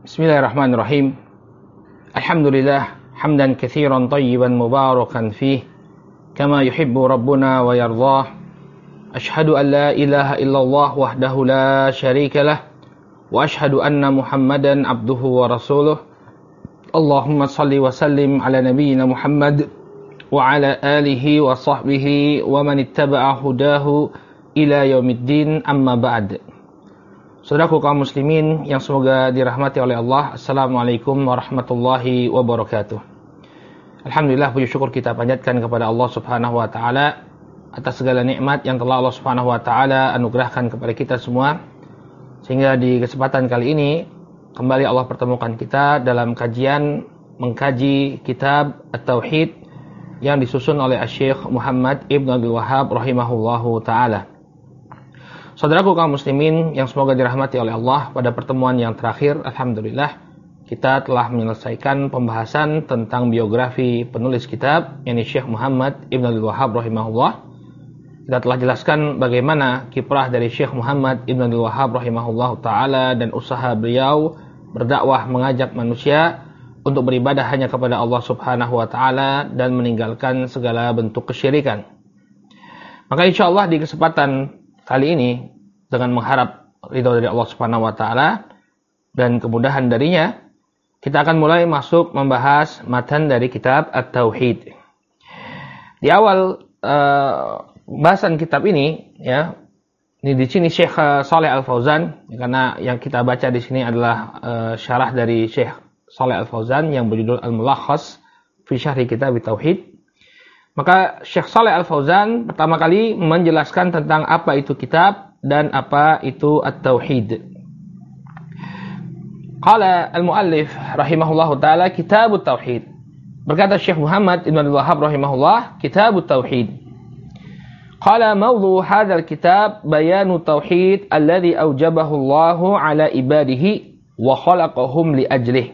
Bismillahirrahmanirrahim. Alhamdulillah hamdan katsiran tayyiban mubarakan fih kama yuhibbu rabbuna wa yardah. Ashhadu an la ilaha illallah wahdahu la syarikalah wa ashhadu anna Muhammadan abduhu wa rasuluh. Allahumma salli wa sallim ala nabiyyina Muhammad wa ala alihi wa sahbihi wa man ittaba'a hudahu ila yaumiddin, amma ba'd. Saudaraku kaum muslimin yang semoga dirahmati oleh Allah, Assalamualaikum warahmatullahi wabarakatuh. Alhamdulillah, puji syukur kita panjatkan kepada Allah Subhanahu wa taala atas segala nikmat yang telah Allah Subhanahu wa taala anugerahkan kepada kita semua, sehingga di kesempatan kali ini kembali Allah pertemukan kita dalam kajian mengkaji kitab At-Tauhid yang disusun oleh Syekh Muhammad Ibn Abdul Wahhab rahimahullahu taala. Saudaraku kaum muslimin yang semoga dirahmati oleh Allah, pada pertemuan yang terakhir alhamdulillah kita telah menyelesaikan pembahasan tentang biografi penulis kitab, yakni Syekh Muhammad Ibn Abdul Wahhab rahimahullah. Kita telah jelaskan bagaimana kiprah dari Syekh Muhammad Ibn Abdul Wahhab rahimahullah taala dan usaha beliau berdakwah mengajak manusia untuk beribadah hanya kepada Allah Subhanahu wa taala dan meninggalkan segala bentuk kesyirikan. Maka insyaallah di kesempatan kali ini, dengan mengharap ridho dari Allah Subhanahu wa taala dan kemudahan darinya, kita akan mulai masuk membahas matan dari kitab At-Tauhid. Di awal bahasan kitab ini, ya, ini di sini Syekh Shalih Al-Fauzan, karena yang kita baca di sini adalah syarah dari Syekh Shalih Al-Fauzan yang berjudul Al-Mulakhas fi Syarhi Kitab At-Tauhid. Maka Syekh Shalih Al-Fauzan pertama kali menjelaskan tentang apa itu kitab dan apa itu At-Tauhid. Qala al-muallif rahimahullahu taala Kitabut Tauhid. Berkata Syekh Muhammad Ibn Abdul Wahhab rahimahullah, Kitabut Tauhid. Qala mawdhu hadzal kitab bayanu tauhid alladhi awjabahu Allahu ala ibadihi wa khalaqahum li ajlihi.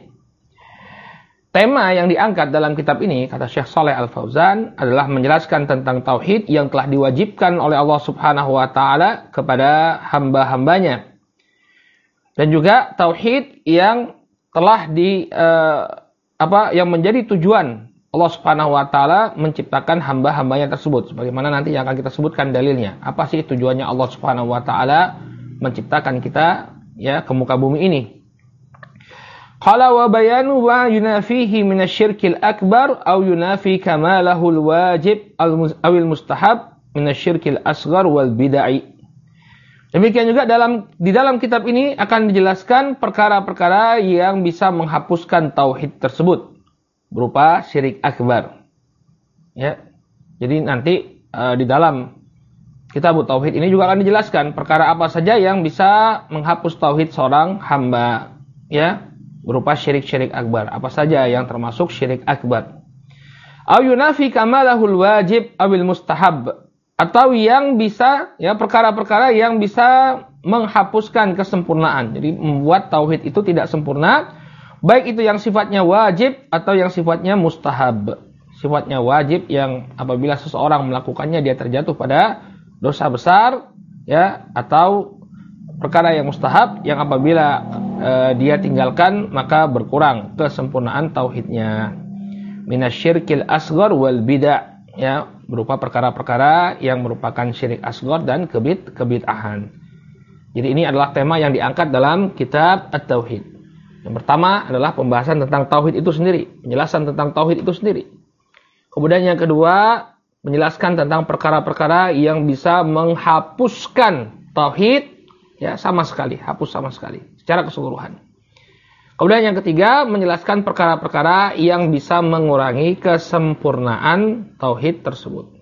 Tema yang diangkat dalam kitab ini, kata Syekh Shalih Al-Fauzan, adalah menjelaskan tentang tauhid yang telah diwajibkan oleh Allah Subhanahu wa taala kepada hamba-hambanya. Dan juga tauhid yang telah yang menjadi tujuan Allah Subhanahu wa taala menciptakan hamba-hambanya tersebut. Sebagaimana nanti yang akan kita sebutkan dalilnya. Apa sih tujuannya Allah Subhanahu wa taala menciptakan kita, ya, ke muka bumi ini? Qala wa bayanu wa yunafihi minasyirkil akbar aw yunafi kamalahul wajib awil mustahab minasyirkil asghar wal bid'ah. Demikian juga di dalam kitab ini akan dijelaskan perkara-perkara yang bisa menghapuskan tauhid tersebut berupa syirik akbar. Ya. Jadi nanti di dalam kitab Tauhid ini juga akan dijelaskan perkara apa saja yang bisa menghapus tauhid seorang hamba, ya, berupa syirik-syirik akbar. Apa saja yang termasuk syirik akbar. Au yunafi kamalahul wajib awil mustahab. Atau yang bisa, ya, perkara-perkara yang bisa menghapuskan kesempurnaan. Jadi membuat tauhid itu tidak sempurna, baik itu yang sifatnya wajib atau yang sifatnya mustahab. Sifatnya wajib yang apabila seseorang melakukannya dia terjatuh pada dosa besar, ya, atau perkara yang mustahab yang apabila dia tinggalkan maka berkurang kesempurnaan tauhidnya. Minasyirkil asghar wal bid'ah, ya, berupa perkara-perkara yang merupakan syirik asghar dan kebid'ahan. Jadi ini adalah tema yang diangkat dalam kitab At-Tauhid. Yang pertama adalah pembahasan tentang tauhid itu sendiri, penjelasan tentang tauhid itu sendiri. Kemudian yang kedua, menjelaskan tentang perkara-perkara yang bisa menghapuskan tauhid, ya, sama sekali, hapus sama sekali, secara keseluruhan. Kemudian yang ketiga, menjelaskan perkara-perkara yang bisa mengurangi kesempurnaan tauhid tersebut.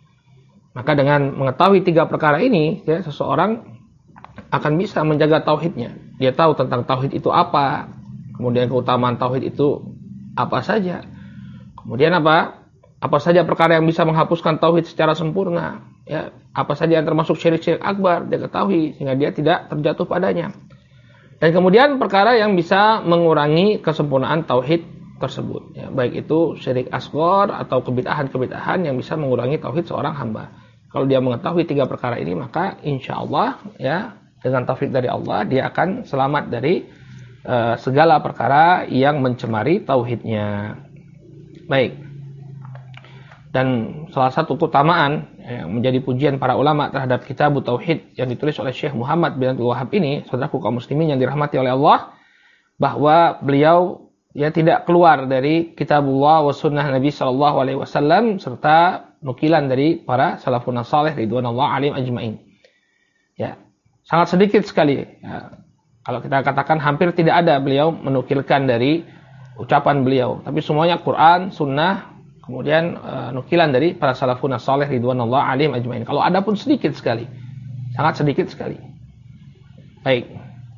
Maka dengan mengetahui tiga perkara ini, ya, seseorang akan bisa menjaga tauhidnya. Dia tahu tentang tauhid itu apa, kemudian keutamaan tauhid itu apa saja, kemudian apa saja perkara yang bisa menghapuskan tauhid secara sempurna, ya, apa saja yang termasuk syirik-syirik akbar dia ketahui sehingga dia tidak terjatuh padanya. Dan kemudian perkara yang bisa mengurangi kesempurnaan tauhid tersebut, ya, baik itu syirik asghar atau kebid'ahan-kebid'ahan yang bisa mengurangi tauhid seorang hamba. Kalau dia mengetahui tiga perkara ini, maka insya Allah, ya, dengan taufik dari Allah dia akan selamat dari segala perkara yang mencemari tauhidnya. Baik. Dan salah satu keutamaan yang menjadi pujian para ulama terhadap kitab Tauhid yang ditulis oleh Syekh Muhammad bin Abdul Wahhab ini, saudaraku kaum muslimin yang dirahmati oleh Allah, bahwa beliau tidak keluar dari kitabullah wa sunnah Nabi sallallahu alaihi wasallam serta nukilan dari para salafun salih ridwanullah alim ajmain. Ya, sangat sedikit sekali. Ya, kalau kita katakan hampir tidak ada beliau menukilkan dari ucapan beliau, tapi semuanya Quran, sunnah, kemudian nukilan dari para salafun salih ridwanullah alim ajmain. Kalau ada pun sedikit sekali. Sangat sedikit sekali. Baik.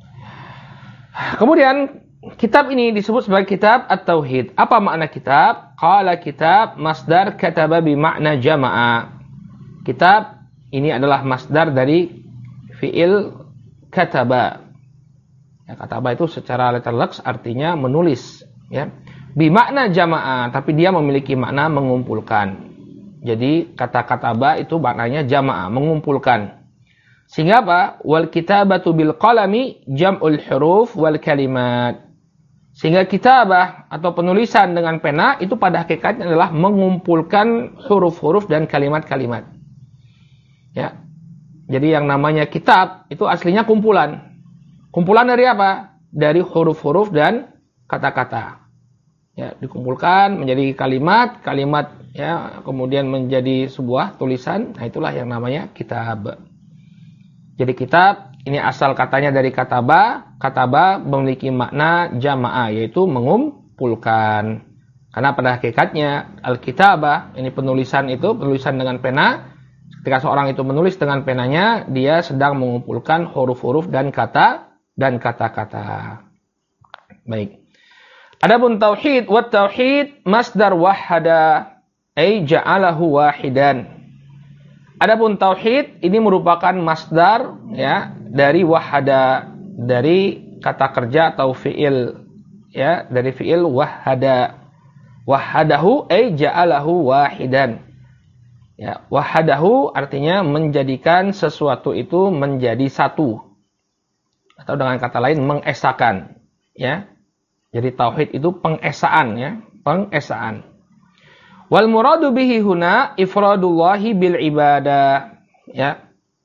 Kemudian kitab ini disebut sebagai kitab At-Tauhid. Apa makna kitab? Qala kitab masdar kataba bi makna jama'a. Kitab ini adalah masdar dari fi'il kataba. Ya, kataba itu secara letter lux artinya menulis, ya. Bi makna jama'a, tapi dia memiliki makna mengumpulkan. Jadi kata kataba itu maknanya jama'a, mengumpulkan. Sehingga apa? Wal kitabatu bil qalami jam'ul huruf wal kalimat. Sehingga kitabah atau penulisan dengan pena itu pada hakikatnya adalah mengumpulkan huruf-huruf dan kalimat-kalimat. Ya. Jadi yang namanya kitab itu aslinya kumpulan. Kumpulan dari apa? Dari huruf-huruf dan kata-kata. Ya, dikumpulkan menjadi kalimat, ya, kemudian menjadi sebuah tulisan. Nah, itulah yang namanya kitab. Jadi kitab ini asal katanya dari kataba. Kataba memiliki makna jamaah, yaitu mengumpulkan. Karena pada hakikatnya al-kitabah, ini penulisan dengan pena. Ketika seorang itu menulis dengan penanya, dia sedang mengumpulkan huruf-huruf dan kata-kata. Baik. Adapun tauhid, wa tauhid masdar wahada, ay ja'alahu wahidan. Adapun tauhid ini merupakan masdar, ya, dari wahada, dari kata kerja atau fiil, ya, dari fiil wahada. Wahadahu ay ja'alahu wahidan. Ya, wahadahu artinya menjadikan sesuatu itu menjadi satu. Atau dengan kata lain mengesakan, ya. Jadi tauhid itu pengesaan, ya, pengesaan. Wal muradu bihi huna ifradullahi bil ibadah, ya.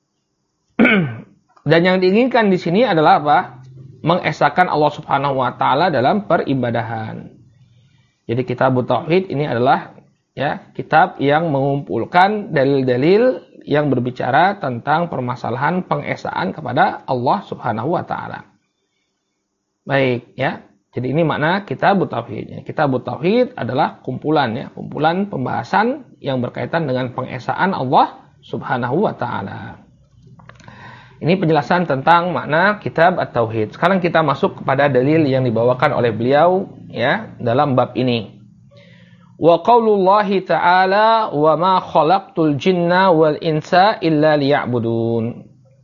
Dan yang diinginkan di sini adalah apa? Mengesahkan Allah Subhanahu wa taala dalam peribadahan. Jadi kitab tauhid ini adalah, ya, kitab yang mengumpulkan dalil-dalil yang berbicara tentang permasalahan pengesaan kepada Allah Subhanahu wa taala. Baik, ya. Jadi ini makna kitab tauhid. Kitab tauhid adalah kumpulan, ya, kumpulan pembahasan yang berkaitan dengan pengesaan Allah Subhanahu wa taala. Ini penjelasan tentang makna kitab at-tauhid. Sekarang kita masuk kepada dalil yang dibawakan oleh beliau, ya, dalam bab ini. Wa qaulullahi ta'ala wa ma khalaqtul jinna wal insa illa liya'budun.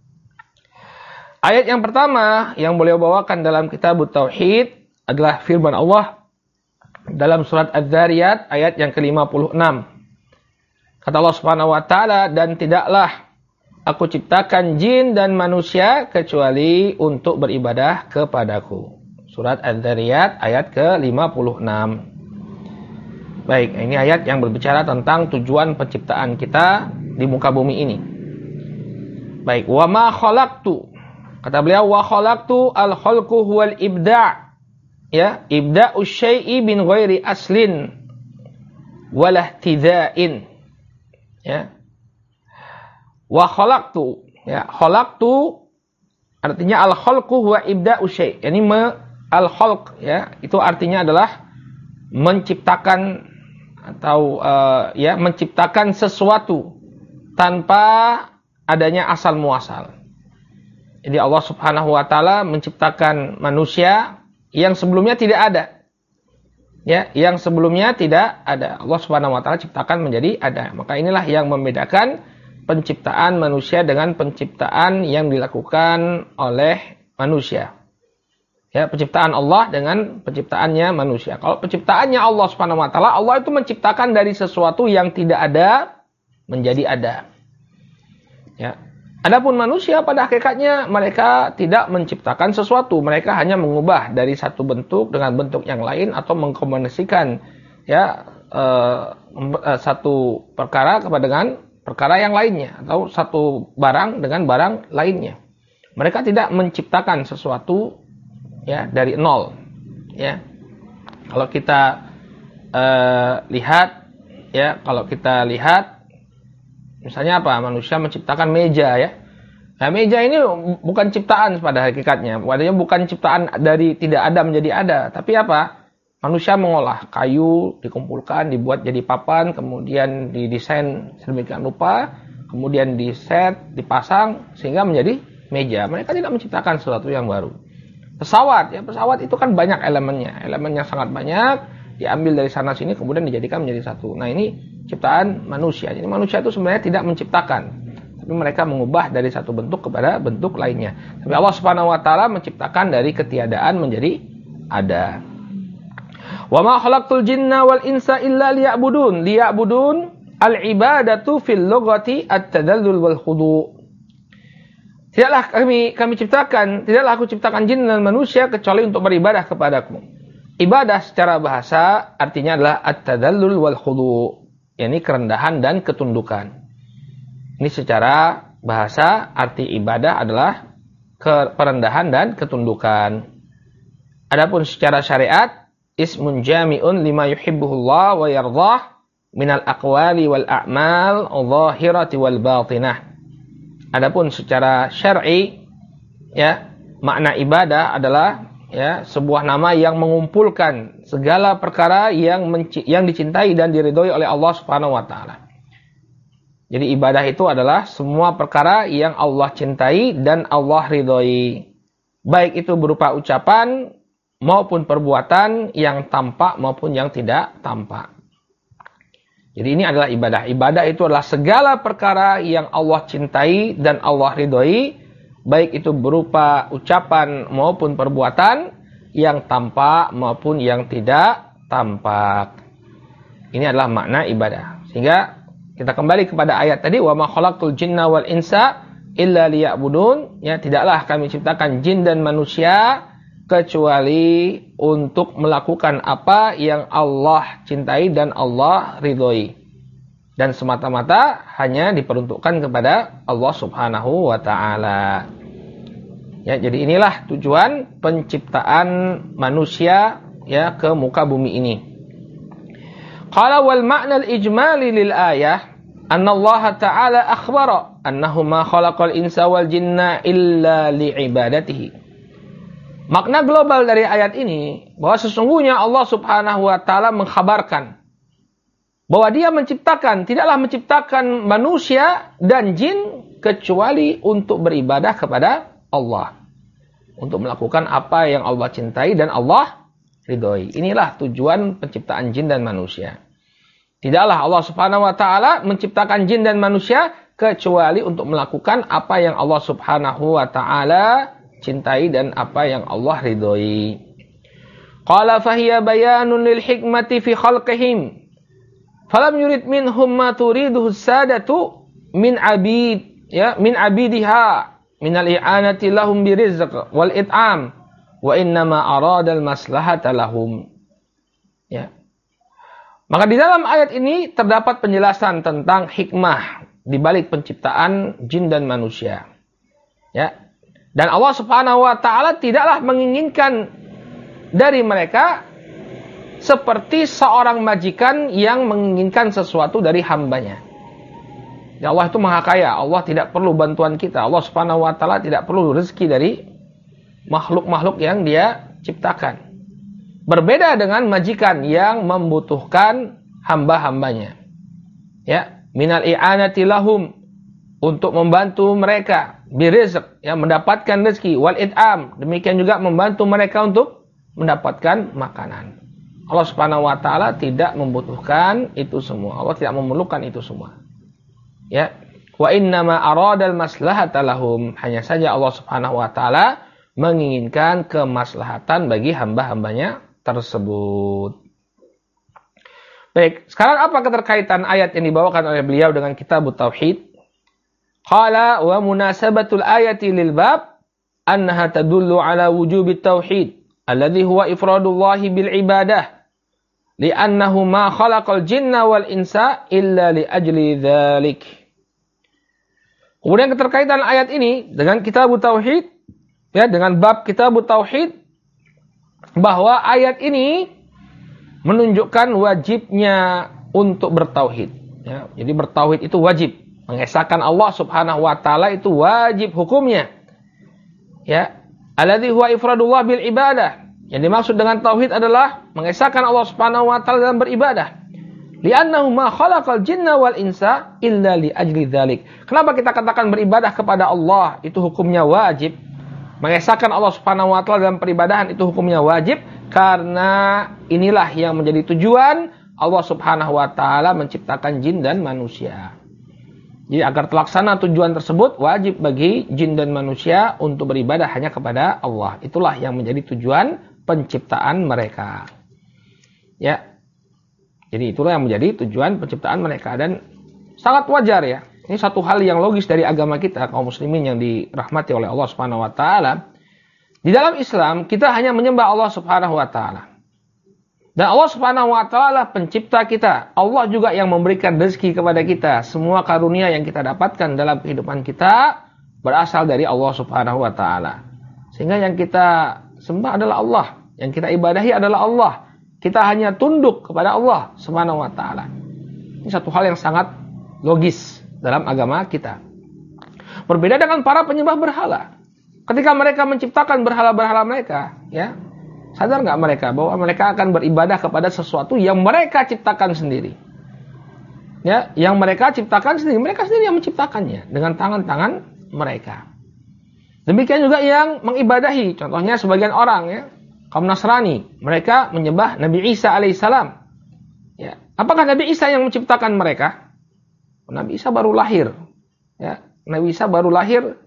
Ayat yang pertama yang beliau bawakan dalam kitab at-tauhid adalah firman Allah dalam surat Az-Zariyat ayat yang ke-56. Kata Allah Subhanahu wa taala, dan tidaklah aku ciptakan jin dan manusia kecuali untuk beribadah kepadaku. Surat Az-Zariyat ayat ke-56. Baik, ini ayat yang berbicara tentang tujuan penciptaan kita di muka bumi ini. Baik, wa ma khalaqtu. Kata beliau, wa khalaqtu al-khalqu huwal ibda'. Ya, ibda'u syai'i bin ghairi aslin walah tida'in. Ya. Wa khalaqtu. Ya, khalaqtu artinya al-khalqu huwa ibda'u syai'. Yani al-khalq, ya, itu artinya adalah menciptakan atau ya, menciptakan sesuatu tanpa adanya asal muasal. Jadi Allah Subhanahu wa taala menciptakan manusia yang sebelumnya tidak ada. Ya, yang sebelumnya tidak ada. Allah Subhanahu wa taala ciptakan menjadi ada. Maka inilah yang membedakan penciptaan manusia dengan penciptaan yang dilakukan oleh manusia. Ya, penciptaan Allah dengan penciptaannya manusia. Kalau penciptaannya Allah Subhanahu wa taala, Allah itu menciptakan dari sesuatu yang tidak ada menjadi ada. Ya. Adapun manusia pada hakikatnya mereka tidak menciptakan sesuatu, mereka hanya mengubah dari satu bentuk dengan bentuk yang lain atau mengkombinasikan satu perkara dengan perkara yang lainnya atau satu barang dengan barang lainnya. Mereka tidak menciptakan sesuatu dari nol. Ya. Kalau kita lihat misalnya apa? Manusia menciptakan meja ya. Nah, meja ini bukan ciptaan pada hakikatnya. Artinya bukan ciptaan dari tidak ada menjadi ada. Tapi apa? Manusia mengolah kayu, dikumpulkan, dibuat jadi papan, kemudian didesain sedemikian rupa, kemudian diset, dipasang, sehingga menjadi meja. Mereka tidak menciptakan sesuatu yang baru. Pesawat itu kan banyak elemennya sangat banyak, diambil dari sana sini, kemudian dijadikan menjadi satu. Nah ini ciptaan manusia. Jadi manusia itu sebenarnya tidak menciptakan, tapi mereka mengubah dari satu bentuk kepada bentuk lainnya. Tapi Allah Subhanahu wa taala menciptakan dari ketiadaan menjadi ada. Wa ma khalaqtul jinna wal insa illa liya'budun. Liya'budun al-ibadatu fil lughati at-tadallul wal khudu'. Tidaklah aku ciptakan jin dan manusia kecuali untuk beribadah kepadaku. Ibadah secara bahasa artinya adalah at-tadallul wal khudu', yakni kerendahan dan ketundukan. Ini secara bahasa arti ibadah adalah perendahan dan ketundukan. Adapun secara syariat, ismun jami'un lima yuhibbuhullah wa yardah minal aqwali wal a'mal zahirati wal batinah. Adapun secara syar'i makna ibadah adalah sebuah nama yang mengumpulkan segala perkara yang dicintai dan diridhoi oleh Allah Subhanahu wa taala. Jadi ibadah itu adalah semua perkara yang Allah cintai dan Allah ridhoi. Baik itu berupa ucapan maupun perbuatan yang tampak maupun yang tidak tampak. Jadi ini adalah ibadah. Ibadah itu adalah segala perkara yang Allah cintai dan Allah ridhoi, baik itu berupa ucapan maupun perbuatan yang tampak maupun yang tidak tampak. Ini adalah makna ibadah. Sehingga kita kembali kepada ayat tadi, wa ma khalaqtul jinna wal insa illa liya'budun. Tidaklah kami ciptakan jin dan manusia kecuali untuk melakukan apa yang Allah cintai dan Allah ridhoi. Dan semata-mata hanya diperuntukkan kepada Allah Subhanahu wa ta'ala. Jadi inilah tujuan penciptaan manusia ke muka bumi ini. Qala wal ma'na al-ijmali lil ayah anna Allah ta'ala akhbara annahu ma khalaqal insa wal jinna illa li'ibadatihi. Makna global dari ayat ini bahwa sesungguhnya Allah Subhanahu wa taala mengkhabarkan bahwa Dia tidaklah menciptakan manusia dan jin kecuali untuk beribadah kepada Allah. Untuk melakukan apa yang Allah cintai dan Allah ridhoi. Inilah tujuan penciptaan jin dan manusia. Tidaklah Allah Subhanahu wa taala menciptakan jin dan manusia kecuali untuk melakukan apa yang Allah Subhanahu wa taala cintai dan apa yang Allah ridhoi. Qala fahiya bayanun lil hikmati fi khalqihim. Falam yurid minhum ma turiduhu sadatu min abidiha min al-i'anati lahum birizq wal it'am wa innama arada al-maslahata lahum. Maka di dalam ayat ini terdapat penjelasan tentang hikmah di balik penciptaan jin dan manusia. Dan Allah Subhanahu wa taala tidaklah menginginkan dari mereka seperti seorang majikan yang menginginkan sesuatu dari hambanya. Allah itu Maha Kaya, Allah tidak perlu bantuan kita. Allah Subhanahu wa taala tidak perlu rezeki dari makhluk-makhluk yang Dia ciptakan. Berbeda dengan majikan yang membutuhkan hamba-hambanya. Minal i'anati lahum, untuk membantu mereka birizq, mendapatkan rezeki, wal it'am, demikian juga membantu mereka untuk mendapatkan makanan. Allah Subhanahu wa taala tidak membutuhkan itu semua. Allah tidak memerlukan itu semua. Wa innama aradal maslahata lahum, hanya saja Allah Subhanahu wa taala menginginkan kemaslahatan bagi hamba-hambanya tersebut. Baik, sekarang apa keterkaitan ayat yang dibawakan oleh beliau dengan Kitabut Tauhid? Qala wa munasabatul ayati lil bab annaha tadullu ala wujubi tauhid alladhi huwa ifradullahi bil ibadah li'annahu ma khalaqal jinna wal insa illa li ajli dzalik. Kemudian keterkaitan ayat ini dengan kitabut tauhid, ya, dengan bab kitabut tauhid, bahwa ayat ini menunjukkan wajibnya untuk bertauhid, ya. Jadi bertauhid itu wajib, mengesahkan Allah Subhanahu wa taala itu wajib hukumnya. Ya, alladzi huwa ifradullah bil ibadah. Yang dimaksud dengan tauhid adalah mengesahkan Allah Subhanahu wa taala dalam beribadah. Li'annahu ma khalaqal jinna wal insa illa li ajli dzalik. Kenapa kita katakan beribadah kepada Allah itu hukumnya wajib? Mengesahkan Allah Subhanahu wa taala dalam peribadahan itu hukumnya wajib karena inilah yang menjadi tujuan Allah Subhanahu wa taala menciptakan jin dan manusia. Jadi agar terlaksana tujuan tersebut, wajib bagi jin dan manusia untuk beribadah hanya kepada Allah. Itulah yang menjadi tujuan penciptaan mereka. Ya. Jadi itulah yang menjadi tujuan penciptaan mereka. Dan sangat wajar, ya. Ini satu hal yang logis dari agama kita, kaum muslimin yang dirahmati oleh Allah Subhanahu wa taala. Di dalam Islam, kita hanya menyembah Allah Subhanahu wa taala. Dan Allah Subhanahu wa taala pencipta kita. Allah juga yang memberikan rezeki kepada kita. Semua karunia yang kita dapatkan dalam kehidupan kita berasal dari Allah Subhanahu wa taala. Sehingga yang kita sembah adalah Allah, yang kita ibadahi adalah Allah. Kita hanya tunduk kepada Allah Subhanahu wa taala. Ini satu hal yang sangat logis dalam agama kita. Berbeda dengan para penyembah berhala. Ketika mereka menciptakan berhala-berhala mereka, ya, sadar nggak mereka bahwa mereka akan beribadah kepada sesuatu yang mereka ciptakan sendiri? Ya, yang mereka ciptakan sendiri, mereka sendiri yang menciptakannya dengan tangan-tangan mereka. Demikian juga yang mengibadahi, contohnya sebagian orang, ya, kaum Nasrani, mereka menyembah Nabi Isa alaihissalam. Ya, apakah Nabi Isa yang menciptakan mereka? Nabi Isa baru lahir. Ya, Nabi Isa baru lahir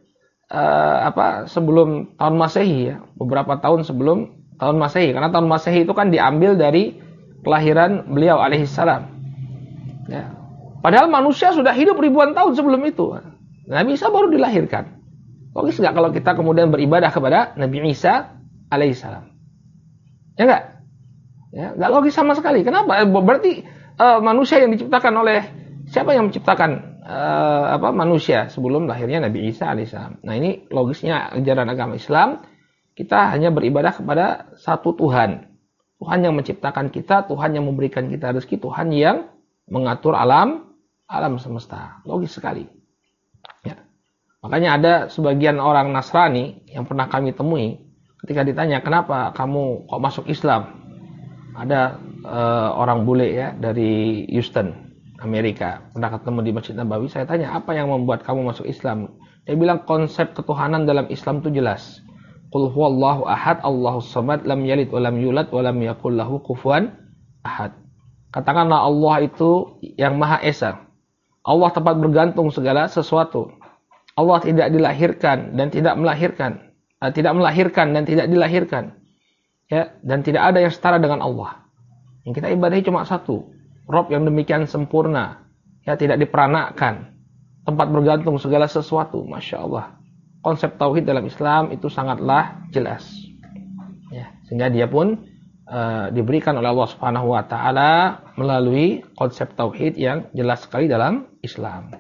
sebelum tahun Masehi, ya, beberapa tahun sebelum tahun Masehi, karena tahun Masehi itu kan diambil dari kelahiran beliau alaihissalam. Ya. Padahal manusia sudah hidup ribuan tahun sebelum itu. Nabi Isa baru dilahirkan. Logis nggak kalau kita kemudian beribadah kepada Nabi Isa alaihissalam? Ya nggak? Ya, nggak logis sama sekali. Kenapa? Berarti manusia yang diciptakan oleh siapa yang menciptakan manusia sebelum lahirnya Nabi Isa alaihissalam? Nah, ini logisnya ajaran agama Islam. Kita hanya beribadah kepada satu Tuhan. Tuhan yang menciptakan kita, Tuhan yang memberikan kita rezeki, Tuhan yang mengatur alam semesta. Logis sekali. Ya. Makanya ada sebagian orang Nasrani yang pernah kami temui, ketika ditanya, kenapa kamu kok masuk Islam? Ada orang bule, ya, dari Houston, Amerika, pernah ketemu di Masjid Nabawi. Saya tanya, apa yang membuat kamu masuk Islam? Dia bilang konsep ketuhanan dalam Islam itu jelas. Qul huwallahu ahad, Allahus samad, lam yalid wa lam yulad wa lam yakul lahu kufuwan ahad. Katakanlah Allah itu yang Maha Esa. Allah tempat bergantung segala sesuatu. Allah tidak dilahirkan dan tidak melahirkan. Tidak melahirkan dan tidak dilahirkan. Ya, dan tidak ada yang setara dengan Allah. Yang kita ibadahi cuma satu. Rabb yang demikian sempurna. Ya, tidak diperanakkan. Tempat bergantung segala sesuatu. Masya Allah. Konsep tauhid dalam Islam itu sangatlah jelas. Ya, sehingga dia pun diberikan oleh Allah Subhanahu wa taala melalui konsep tauhid yang jelas sekali dalam Islam.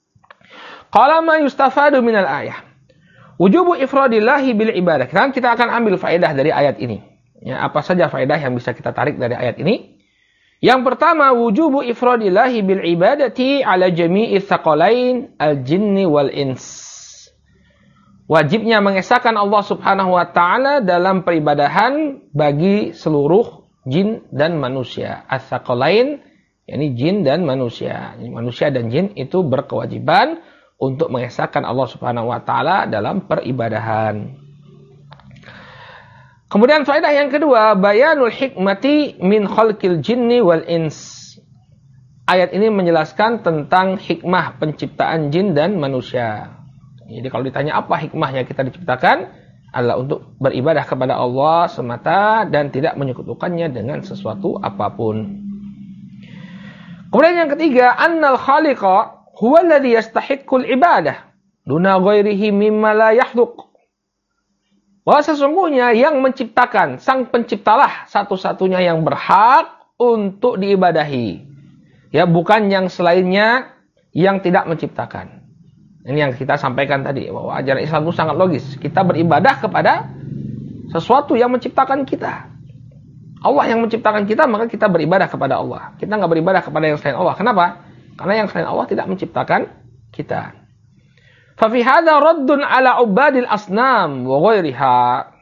Qala ma yustafadu minal ayah. Wujubu ifradillahi bil ibadah. Sekarang kita akan ambil faedah dari ayat ini. Ya, apa saja faedah yang bisa kita tarik dari ayat ini? Yang pertama, wujubu ifradillahi bil ibadati ala jami'i tsaqalain al-jinni wal ins. Wajibnya mengesahkan Allah Subhanahu wa taala dalam peribadahan bagi seluruh jin dan manusia. Ats-tsaqalain, yakni jin dan manusia. Manusia dan jin itu berkewajiban untuk mengesahkan Allah Subhanahu wa taala dalam peribadahan. Kemudian faedah yang kedua, bayanul hikmati min khalqil jinni wal ins. Ayat ini menjelaskan tentang hikmah penciptaan jin dan manusia. Jadi kalau ditanya apa hikmahnya kita diciptakan, adalah untuk beribadah kepada Allah semata dan tidak menyekutukannya dengan sesuatu apapun. Kemudian yang ketiga, annal khaliqa huwa alladhi yastahiqqul ibadah duna ghairihi mimma la yakhluq. Bahwa sesungguhnya yang menciptakan, sang penciptalah satu-satunya yang berhak untuk diibadahi. Ya, bukan yang selainnya yang tidak menciptakan. Ini yang kita sampaikan tadi, bahwa ajaran Islam itu sangat logis. Kita beribadah kepada sesuatu yang menciptakan kita. Allah yang menciptakan kita, maka kita beribadah kepada Allah. Kita nggak beribadah kepada yang selain Allah. Kenapa? Karena yang selain Allah tidak menciptakan kita. Fafi hadza raddun ala ubadil asnam wa ghairiha.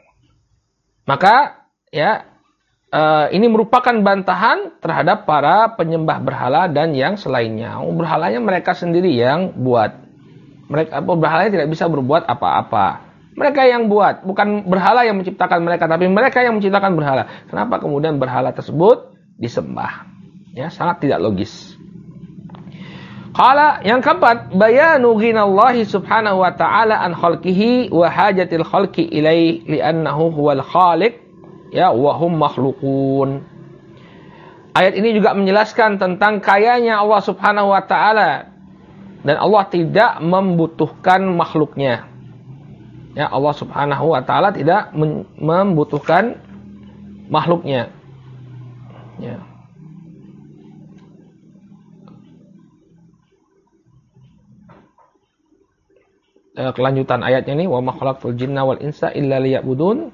Maka ya ini merupakan bantahan terhadap para penyembah berhala dan yang selainnya. Berhalanya mereka sendiri yang buat. Mereka berhalanya tidak bisa berbuat apa-apa. Mereka yang buat, bukan berhala yang menciptakan mereka, tapi mereka yang menciptakan berhala. Kenapa kemudian berhala tersebut disembah? Ya, sangat tidak logis. Qala yang keempat, bayanu ghinallahi subhanahu wa ta'ala an khalqihi wa hajatil khalqi ilaihi li'annahu huwal khaliq ya wa hum makhluqun. Ayat ini juga menjelaskan tentang kayanya Allah subhanahu wa ta'ala dan Allah tidak membutuhkan makhluknya. Ya, Allah subhanahu wa ta'ala tidak membutuhkan makhluknya. Ya. Kelanjutan ayatnya ini, wa ma khalaqtul jinna wal insa illa liya'budun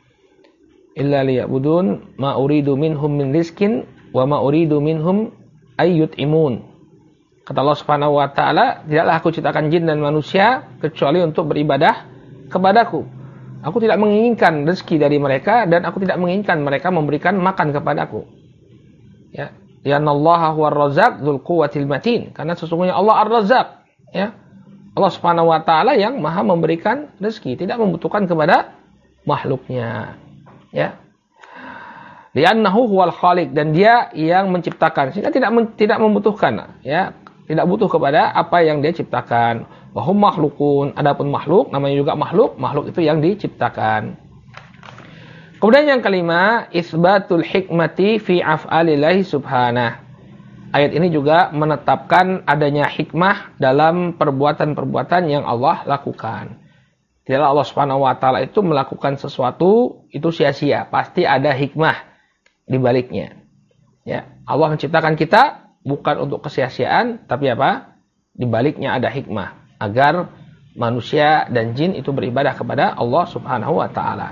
ma uridu minhum min rizkin wa ma uridu minhum ayyut'imun. Kata Allah subhanahu wa ta'ala, tidaklah aku ciptakan jin dan manusia kecuali untuk beribadah kepadaku. Aku tidak menginginkan rezeki dari mereka dan aku tidak menginginkan mereka memberikan makan kepadaku. Ya, li'annallaha huwar razzaq dzul quwwatil matin. Karena sesungguhnya Allah Ar-Razzaq, ya. Allah Subhanahu wa taala yang Maha memberikan rezeki, tidak membutuhkan kepada makhluknya. Ya. Li'annahu huwal khaliq, dan dia yang menciptakan. Sehingga tidak membutuhkan, ya. Tidak butuh kepada apa yang dia ciptakan. Wa hum makhluqun, adapun makhluk namanya juga makhluk itu yang diciptakan. Kemudian yang kelima, isbatul hikmati fi af'alillahi subhanahu. Ayat ini juga menetapkan adanya hikmah dalam perbuatan-perbuatan yang Allah lakukan. Tidaklah Allah Subhanahu wa taala itu melakukan sesuatu itu sia-sia, pasti ada hikmah di baliknya. Ya, Allah menciptakan kita bukan untuk kesia-siaan, tapi apa? Di baliknya ada hikmah agar manusia dan jin itu beribadah kepada Allah Subhanahu wa taala.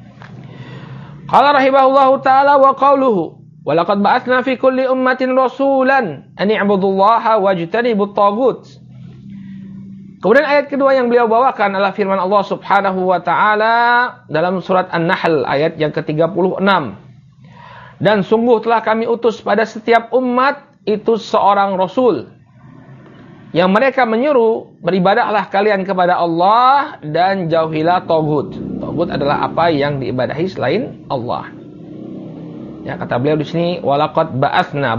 Qala rahimahullahu taala wa qauluhu wa laqad ba'atsna fi kulli ummatin rasulan an i'budullaha wajtanibut taghut. Kemudian ayat kedua yang beliau bawakan adalah firman Allah Subhanahu wa taala dalam surat An-Nahl ayat yang ke-36. Dan sungguh telah kami utus pada setiap umat itu seorang rasul yang mereka menyuruh beribadahlah kalian kepada Allah dan jauhilah taghut. Taghut adalah apa yang diibadahi selain Allah. Ya, kata beliau di sini walaqad ba'atsna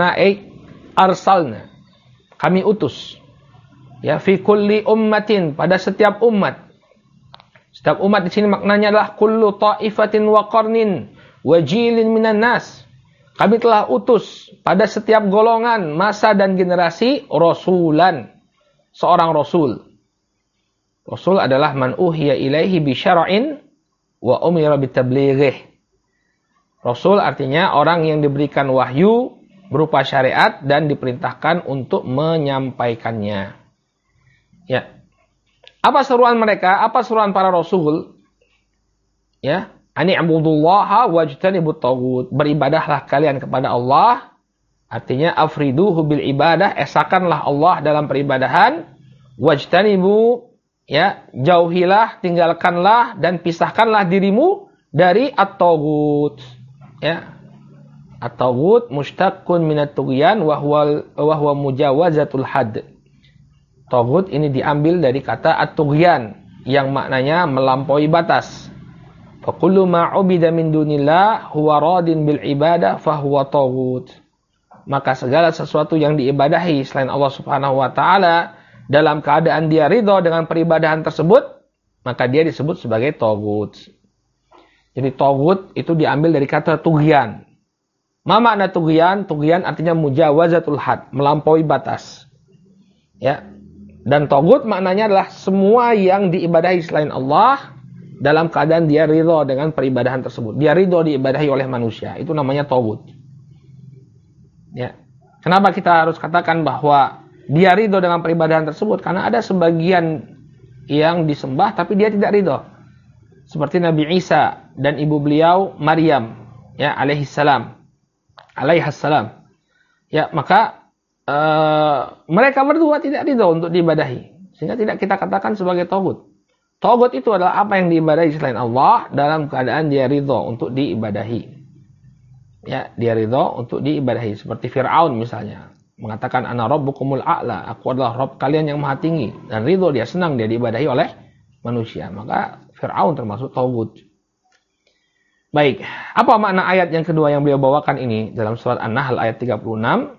arsalna. Kami utus. Ya, fi kulli ummatin, pada setiap umat. Setiap umat di sini maknanya adalah kullu ta'ifatin wa qarnin wa jilin minan nas. Kami telah utus pada setiap golongan, masa dan generasi rasulan, seorang rasul. Rasul adalah man uhiya ilaihi bi syar'in wa umira bitablighih. Rasul artinya orang yang diberikan wahyu berupa syariat dan diperintahkan untuk menyampaikannya. Ya. Apa seruan mereka? Apa seruan para rasul? Ya, ani abudullaha wajtanibut taghut. Beribadahlah kalian kepada Allah. Artinya afriduhu bil ibadah, esakanlah Allah dalam peribadahan. Wajtanibu, ya, jauhilah, tinggalkanlah dan pisahkanlah dirimu dari at-taghut. Ya, at-taghut mushtaqun minat tughyan wa huwa mujawazatul hadd. Taghut ini diambil dari kata at-tughyan yang maknanya melampaui batas. Fa kullu ma 'ubida min dunillah huwa radin bil ibadah fa huwa taghut. Maka segala sesuatu yang diibadahi selain Allah Subhanahu wa taala dalam keadaan dia ridha dengan peribadahan tersebut, maka dia disebut sebagai taghut. Jadi taghut itu diambil dari kata tughyan. Ma makna tughyan? Tughyan artinya mujawazatul had, melampaui batas. Ya. Dan tagut maknanya adalah semua yang diibadahi selain Allah dalam keadaan dia ridho dengan peribadahan tersebut. Dia ridho diibadahi oleh manusia. Itu namanya tagut. Ya. Kenapa kita harus katakan bahwa dia ridho dengan peribadahan tersebut? Karena ada sebagian yang disembah tapi dia tidak ridho. Seperti Nabi Isa dan ibu beliau Maryam, ya, alaihissalam. Ya, maka mereka berdua tidak ridho untuk diibadahi. Sehingga tidak kita katakan sebagai tagut. Tagut itu adalah apa yang diibadahi selain Allah dalam keadaan dia ridho untuk diibadahi. Ya, dia ridho untuk diibadahi. Seperti Fir'aun misalnya. Mengatakan, Ana Rabbukumul A'la. Aku adalah Rabb kalian yang maha tinggi. Dan ridho, dia senang dia diibadahi oleh manusia. Maka Fir'aun termasuk tagut. Baik, apa makna ayat yang kedua yang beliau bawakan ini dalam surat An-Nahl ayat 36?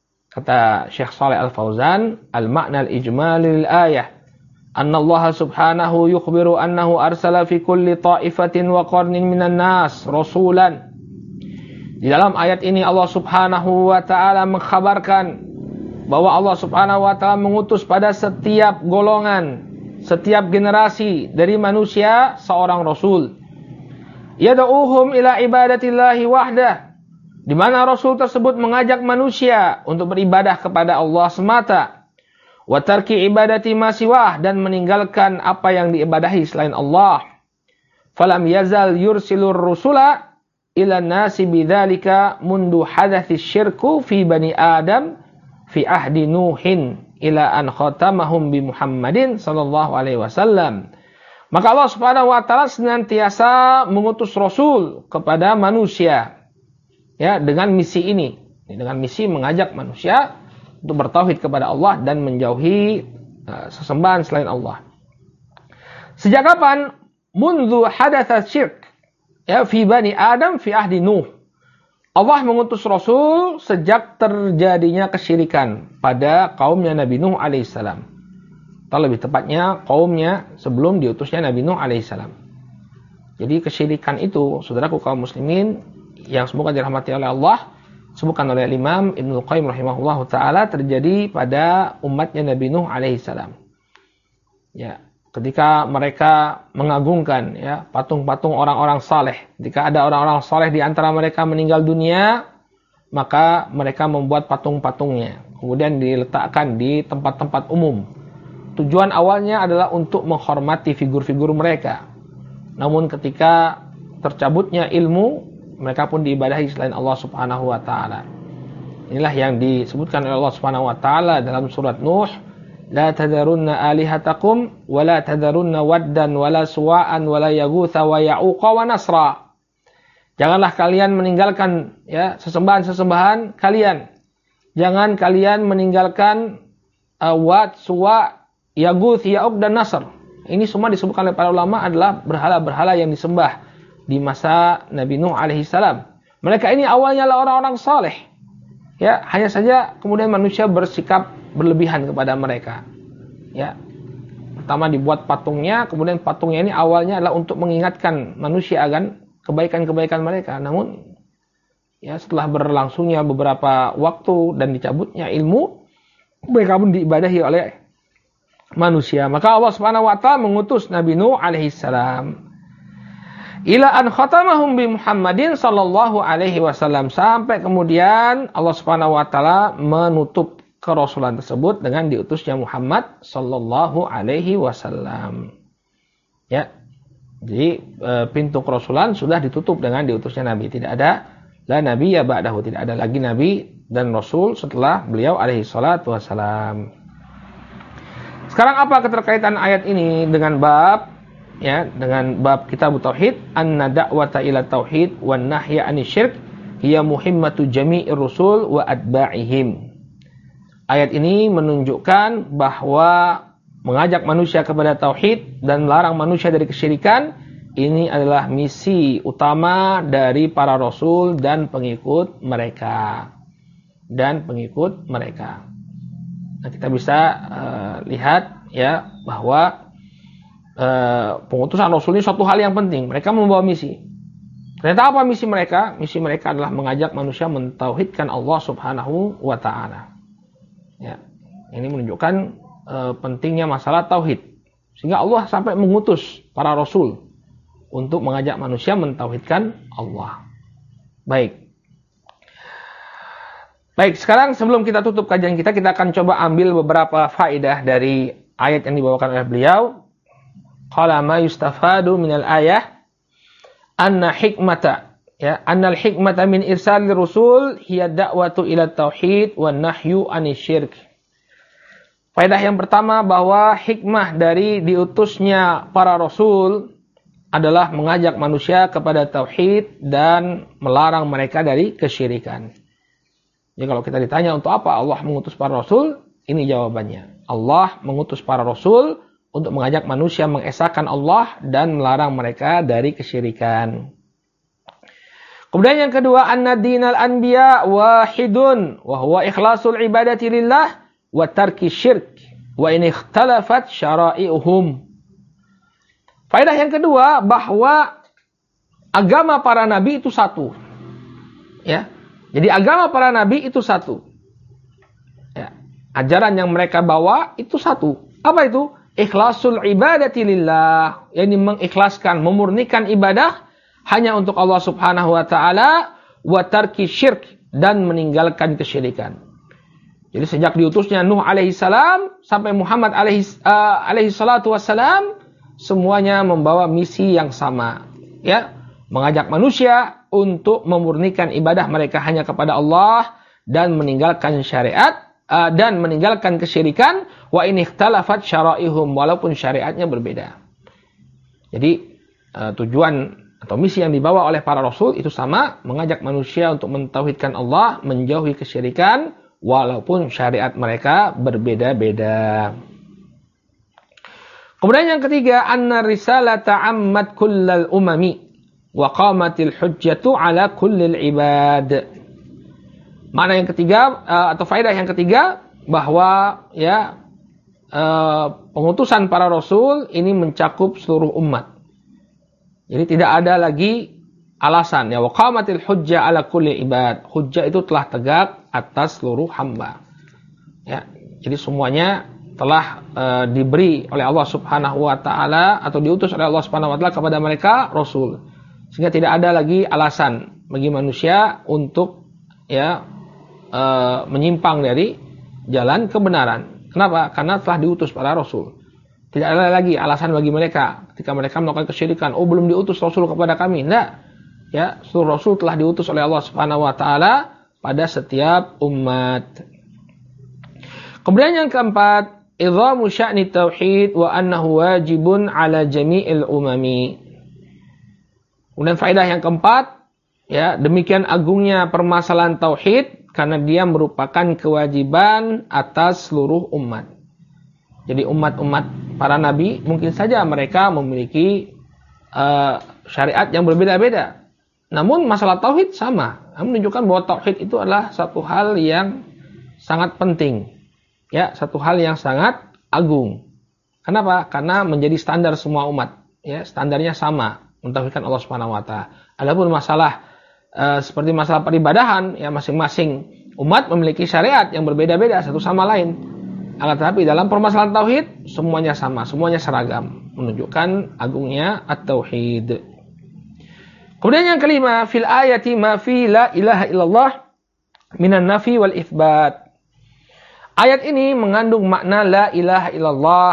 Kata Syekh Shalih Al-Fauzan, al-makna al-ijmali lil-ayah, anna Allah subhanahu yukhbiru annahu arsala fi kulli ta'ifatin wa qarnin minan nas rasulan. Di dalam ayat ini Allah subhanahu wa ta'ala mengkhabarkan bahwa Allah subhanahu wa ta'ala mengutus pada setiap golongan, setiap generasi dari manusia seorang rasul. Yad'uhum ila ibadatillahi wahdah, di mana Rasul tersebut mengajak manusia untuk beribadah kepada Allah semata. Wa tarki ibadati ma siwah, dan meninggalkan apa yang diibadahi selain Allah. Falam yazal yursilur rusula ila nasi bidzalika mundu hadathis syirku fi bani Adam fi ahdi Nuhin ila an khatamahum bi Muhammadin sallallahu alaihi wasallam. Maka Allah Subhanahu wa taala senantiasa mengutus Rasul kepada manusia. Ya, dengan misi ini, dengan misi mengajak manusia untuk bertauhid kepada Allah dan menjauhi sesembahan selain Allah. Sejak kapan? Mundu hadatsas syirk, ya, fi bani Adam fi ahdi Nuh. Allah mengutus Rasul sejak terjadinya kesyirikan pada kaumnya Nabi Nuh alaihissalam. Atau lebih tepatnya kaumnya sebelum diutusnya Nabi Nuh alaihissalam. Jadi kesyirikan itu, saudaraku kaum muslimin, yang semoga dirahmati oleh Allah, disebutkan oleh Imam Ibnu Qayyim rahimahullahu taala, terjadi pada umatnya Nabi Nuh alaihissalam. Ya, ketika mereka mengagungkan, ya, patung-patung orang-orang saleh. Ketika ada orang-orang saleh di antara mereka meninggal dunia, maka mereka membuat patung-patungnya, kemudian diletakkan di tempat-tempat umum. Tujuan awalnya adalah untuk menghormati figur-figur mereka. Namun ketika tercabutnya ilmu, mereka pun diibadahi selain Allah Subhanahu wa taala. Inilah yang disebutkan oleh Allah Subhanahu wa taala dalam surat Nuh, la tadarunna alihatakum wa la tadarunna waddan wa la suwa'an wa la yaghutsa wa ya'uqa wa nasra. Janganlah kalian meninggalkan, ya, sesembahan-sesembahan kalian. Jangan kalian meninggalkan Wad, Suwa, Yaguth, Ya'uq dan Nasr. Ini semua disebutkan oleh para ulama adalah berhala-berhala yang disembah di masa Nabi Nuh alaihissalam. Mereka ini awalnya adalah orang-orang saleh. Ya, hanya saja kemudian manusia bersikap berlebihan kepada mereka. Ya. Pertama dibuat patungnya, kemudian patungnya ini awalnya adalah untuk mengingatkan manusia akan kebaikan-kebaikan mereka. Namun, ya, setelah berlangsungnya beberapa waktu dan dicabutnya ilmu, mereka pun diibadahi oleh manusia. Maka Allah Subhanahu wa taala mengutus Nabi Nuh alaihissalam ila an khatamahum bi Muhammadin sallallahu alaihi wasallam, sampai kemudian Allah Subhanahu wa taala menutup kerasulan tersebut dengan diutusnya Muhammad sallallahu alaihi wasallam. Ya. Jadi pintu kerasulan sudah ditutup dengan diutusnya Nabi. Tidak ada la nabiyya ba'dahu, tidak ada lagi nabi dan rasul setelah beliau alaihi salatu wasallam. Sekarang apa keterkaitan ayat ini dengan bab, ya, dengan bab kitab tauhid? Anna da'wata ila tauhid wan nahya 'anil syirk hiya muhimmatu jami'ir rusul wa atba'ihim. Ayat ini menunjukkan bahwa mengajak manusia kepada tauhid dan melarang manusia dari kesyirikan ini adalah misi utama dari para rasul dan pengikut mereka. Nah, kita bisa lihat, ya, bahwa pengutusan Rasul ini suatu hal yang penting. Mereka membawa misi. Ternyata apa misi mereka? Misi mereka adalah mengajak manusia mentauhidkan Allah Subhanahu wa taala. Ya. Ini menunjukkan pentingnya masalah tauhid. Sehingga Allah sampai mengutus para rasul untuk mengajak manusia mentauhidkan Allah. Baik, sekarang sebelum kita tutup kajian kita akan coba ambil beberapa faedah dari ayat yang dibawakan oleh beliau. Qala ma yustafadu minal ayah annal hikmata min irsalir rusul hiya da'watu ila tauhid wan nahyu anisyirk. Faedah yang pertama bahwa hikmah dari diutusnya para rasul adalah mengajak manusia kepada tauhid dan melarang mereka dari kesyirikan. Jadi kalau kita ditanya untuk apa Allah mengutus para rasul, ini jawabannya. Allah mengutus para rasul untuk mengajak manusia mengesahkan Allah dan melarang mereka dari kesyirikan. Kemudian yang kedua, anna dinal anbiya wahidun wa huwa ikhlasul ibadati lillah wa tarki syirk wa in ikhtalafat syara'i'uhum. Faedah yang kedua, bahwa agama para nabi itu satu. Ya. Jadi agama para nabi itu satu. Ya. Ajaran yang mereka bawa itu satu. Apa itu? Ikhlasul ibadati lillah. Yani mengikhlaskan, memurnikan ibadah hanya untuk Allah Subhanahu wa taala, wa tarki syirk, dan meninggalkan kesyirikan. Jadi sejak diutusnya Nuh alaihi salam sampai Muhammad alaihi salatu wassalam, semuanya membawa misi yang sama, ya, mengajak manusia untuk memurnikan ibadah mereka hanya kepada Allah dan meninggalkan syariat dan meninggalkan kesyirikan, wa in ikhtalafat syara'ihum, walaupun syariatnya berbeda. Jadi tujuan atau misi yang dibawa oleh para rasul itu sama, mengajak manusia untuk mentauhidkan Allah, menjauhi kesyirikan walaupun syariat mereka berbeda-beda. Kemudian yang ketiga, anna risalata ammat kullal umami wa qamatil hujjatu ala kullil ibad. Makna yang ketiga atau faedah yang ketiga, bahwa ya pengutusan para rasul ini mencakup seluruh umat. Jadi tidak ada lagi alasan, ya, wa qamatil hujjah ala kulli ibad. Hujjah itu telah tegak atas seluruh hamba. Ya, jadi semuanya telah diberi oleh Allah Subhanahu wa taala atau diutus oleh Allah Subhanahu wa taala kepada mereka rasul. Sehingga tidak ada lagi alasan bagi manusia untuk menyimpang dari jalan kebenaran. Kenapa? Karena telah diutus para rasul. Tidak ada lagi alasan bagi mereka ketika mereka melakukan kesyirikan. Oh, belum diutus rasul kepada kami. Tidak. Ya, seluruh rasul telah diutus oleh Allah Subhanahu wa taala pada setiap umat. Kemudian yang keempat, idhamu sya'ni tauhid wa annahu wajibun ala jami'il umami. Kemudian faedah yang keempat, ya, demikian agungnya permasalahan tauhid karena dia merupakan kewajiban atas seluruh umat. Jadi umat-umat para nabi mungkin saja mereka memiliki syariat yang berbeda-beda. Namun masalah tauhid sama. Menunjukkan bahwa tauhid itu adalah satu hal yang sangat penting. Ya, satu hal yang sangat agung. Kenapa? Karena menjadi standar semua umat. Ya, standarnya sama, mentauhidkan Allah Subhanahu wa taala. Adapun masalah seperti masalah peribadahan, ya, masing-masing umat memiliki syariat yang berbeda-beda satu sama lain. Akan tetapi dalam permasalahan tauhid semuanya sama, semuanya seragam, menunjukkan agungnya at-tauhid. Kemudian yang kelima, fil ayati ma fi la ilaha illallah minan nafi wal itsbat. Ayat ini mengandung makna la ilaha illallah,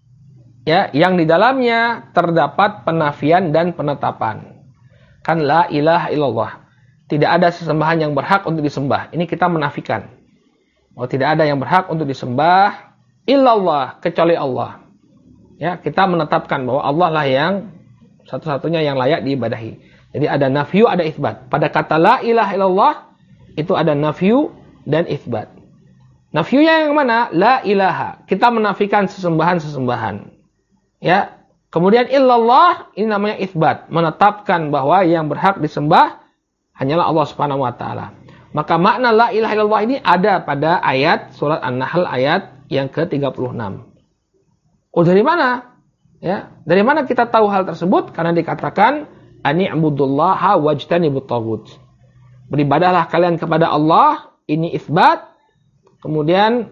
ya, yang di dalamnya terdapat penafian dan penetapan. Kan la ilaha illallah, tidak ada sesembahan yang berhak untuk disembah. Ini kita menafikan. Oh, tidak ada yang berhak untuk disembah illallah, kecuali Allah. Ya, kita menetapkan bahwa Allah lah yang satu-satunya yang layak diibadahi. Jadi ada nafyu, ada itsbat. Pada kata la ilaha illallah itu ada nafyu dan itsbat. Nafyunya yang mana? La ilaha. Kita menafikan sesembahan-sesembahan. Ya. Kemudian illallah ini namanya itsbat, menetapkan bahwa yang berhak disembah hanyalah Allah Subhanahu wa taala. Maka makna la ilaha illallah ini ada pada ayat surat An-Nahl ayat yang ke-36. Oh, dari mana? Ya, dari mana kita tahu hal tersebut? Karena dikatakan ani'budullaha wajtanibut taghut. Beribadahlah kalian kepada Allah, ini itsbat. Kemudian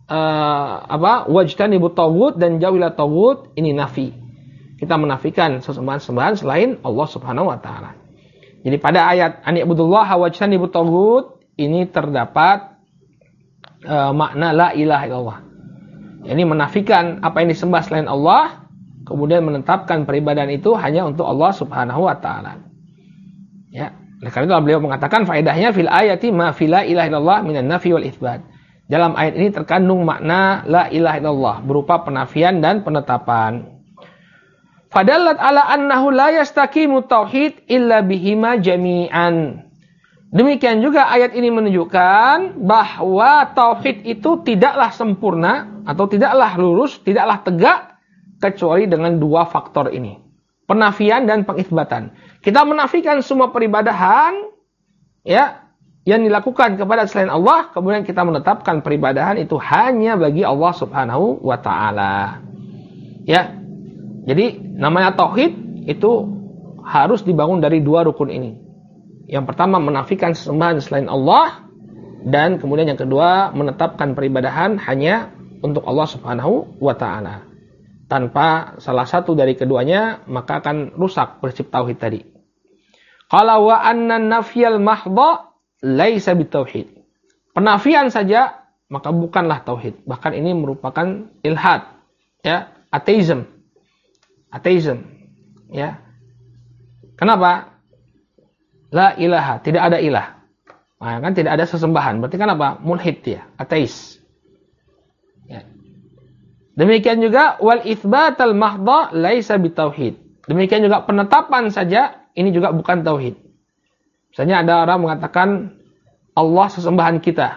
wajtanibut taghut, dan jauhilah taghut, ini nafi. Kita menafikan sesembahan-sembahan selain Allah Subhanahu wa taala. Jadi pada ayat ani'budullaha wajtanibut taghut ini terdapat makna la ilaha illallah. Ini menafikan apa yang disembah selain Allah, kemudian menetapkan peribadahan itu hanya untuk Allah Subhanahu wa taala. Ya, oleh karena itu beliau mengatakan faedahnya fil ayati ma fi la ilaha illallah minan nafi wal itsbat. Dalam ayat ini terkandung makna la ilaha illallah berupa penafian dan penetapan. Fadallat ala annahu la yastaqimu tauhid illa bihima jami'an. Demikian juga ayat ini menunjukkan bahwa tauhid itu tidaklah sempurna atau tidaklah lurus, tidaklah tegak kecuali dengan dua faktor ini. Penafian dan pengitsbatan. Kita menafikan semua peribadahan ya yang dilakukan kepada selain Allah, kemudian kita menetapkan peribadahan itu hanya bagi Allah Subhanahu wa taala. Ya. Jadi namanya tauhid itu harus dibangun dari dua rukun ini. Yang pertama menafikan sesembahan selain Allah, dan kemudian yang kedua menetapkan peribadahan hanya untuk Allah Subhanahu wa taala. Tanpa salah satu dari keduanya maka akan rusak prinsip tauhid tadi. Qala wa anna nafyal mahdha laisa bitauhid. Penafian saja maka bukanlah tauhid. Bahkan ini merupakan ilhad, ya, ateism. Ateism, ya. Kenapa? La ilaha, tidak ada ilah. Nah, kan tidak ada sesembahan. Berarti kan apa? Mulhid dia, ateis. Ya. Demikian juga wal itsbatal mahdha laisa bitauhid. Demikian juga penetapan saja ini juga bukan tauhid. Misalnya ada orang mengatakan Allah sesembahan kita.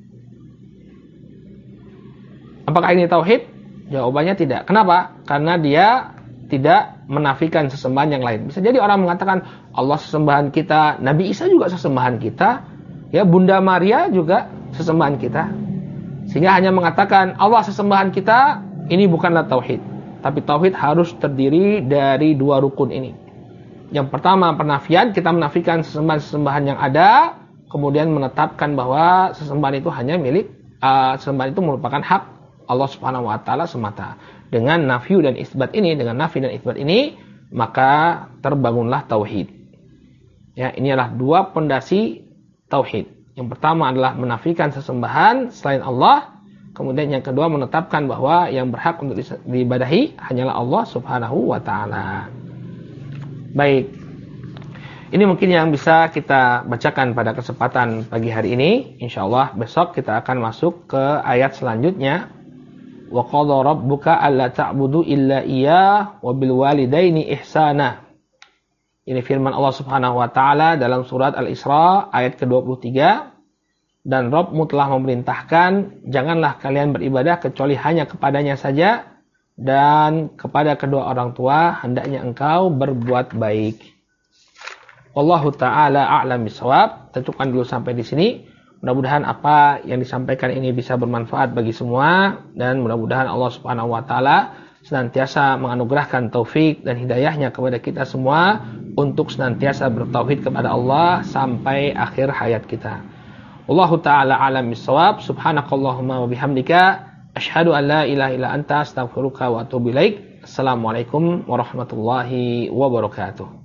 Apakah ini tauhid? Jawabannya tidak. Kenapa? Karena dia tidak menafikan sesembahan yang lain. Bisa jadi orang mengatakan Allah sesembahan kita, Nabi Isa juga sesembahan kita, ya Bunda Maria juga sesembahan kita. Sehingga hanya mengatakan Allah sesembahan kita, ini bukanlah tauhid. Tapi tauhid harus terdiri dari dua rukun ini. Yang pertama penafian, kita menafikan sesembahan-sesembahan yang ada, kemudian menetapkan bahwa sesembahan itu hanya milik, sesembahan itu merupakan hak Allah Subhanahu wa taala semata. Dengan nafyu dan isbat ini, dengan nafi dan isbat ini, maka terbangunlah tauhid. Ya, ini adalah dua pondasi tauhid. Yang pertama adalah menafikan sesembahan selain Allah, kemudian yang kedua menetapkan bahwa yang berhak untuk diibadahi hanyalah Allah Subhanahu wa taala. Baik. Ini mungkin yang bisa kita bacakan pada kesempatan pagi hari ini. Insyaallah besok kita akan masuk ke ayat selanjutnya. Wa qadha rabbuka alla ta'budu illa iyyah wa bil walidaini ihsana. Ini firman Allah Subhanahu wa taala dalam surat Al-Isra ayat ke-23. Dan Rabbmu telah memerintahkan janganlah kalian beribadah kecuali hanya kepadanya saja, dan kepada kedua orang tua hendaknya engkau berbuat baik. Wallahu taala a'lam bishawab. Tentukan dulu sampai di sini. Mudah-mudahan apa yang disampaikan ini bisa bermanfaat bagi semua, dan mudah-mudahan Allah Subhanahu wa taala senantiasa menganugerahkan taufik dan hidayahnya kepada kita semua untuk senantiasa bertauhid kepada Allah sampai akhir hayat kita. Wallahu taala a'lam bishawab. Subhanakallahumma wa bihamdika asyhadu an la ilaha illa anta astaghfiruka wa atubu ilaik. Assalamualaikum warahmatullahi wabarakatuh.